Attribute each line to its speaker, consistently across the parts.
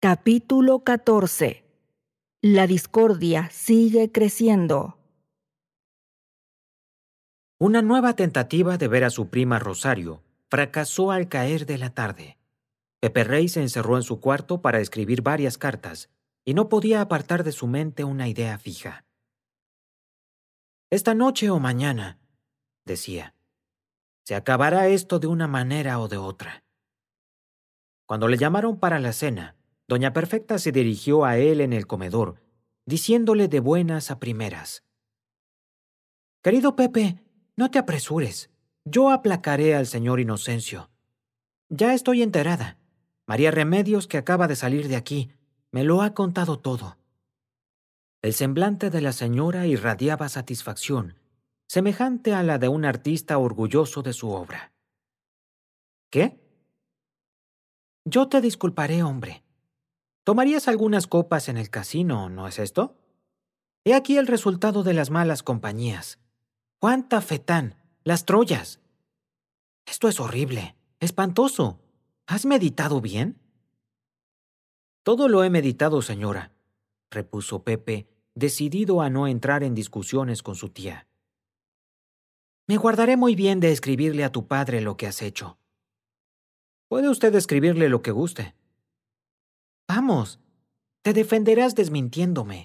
Speaker 1: Capítulo 14. La discordia sigue creciendo.
Speaker 2: Una nueva tentativa de ver a su prima Rosario fracasó al caer de la tarde. Pepe Rey se encerró en su cuarto para escribir varias cartas y no podía apartar de su mente una idea fija. «Esta noche o mañana», decía, «se acabará esto de una manera o de otra». Cuando le llamaron para la cena, Doña Perfecta se dirigió a él en el comedor, diciéndole de buenas a primeras: «Querido Pepe, no te apresures. Yo aplacaré al señor Inocencio. Ya estoy enterada. María Remedios, que acaba de salir de aquí, me lo ha contado todo». El semblante de la señora irradiaba satisfacción, semejante a la de un artista orgulloso de su obra. «¿Qué? Yo te disculparé, hombre. Tomarías algunas copas en el casino, ¿no es esto? He aquí el resultado de las malas compañías. ¡Juan Tafetán! ¡Las Troyas! Esto es horrible, espantoso. ¿Has meditado bien?» «Todo lo he meditado, señora», repuso Pepe, decidido a no entrar en discusiones con su tía. «Me guardaré muy bien de escribirle a tu padre lo que has hecho». «Puede usted escribirle lo que guste». «Vamos, te defenderás desmintiéndome».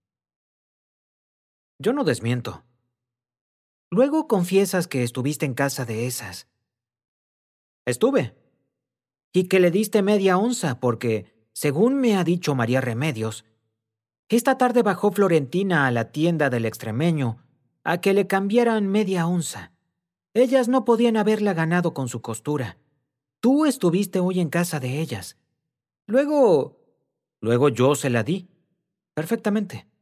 Speaker 2: «Yo no desmiento». «Luego confiesas que estuviste en casa de esas». «Estuve». «Y que le diste media onza porque, según me ha dicho María Remedios, esta tarde bajó Florentina a la tienda del extremeño a que le cambiaran media onza. Ellas no podían haberla ganado con su costura. Tú estuviste hoy en casa de ellas. Luego yo se la di. Perfectamente».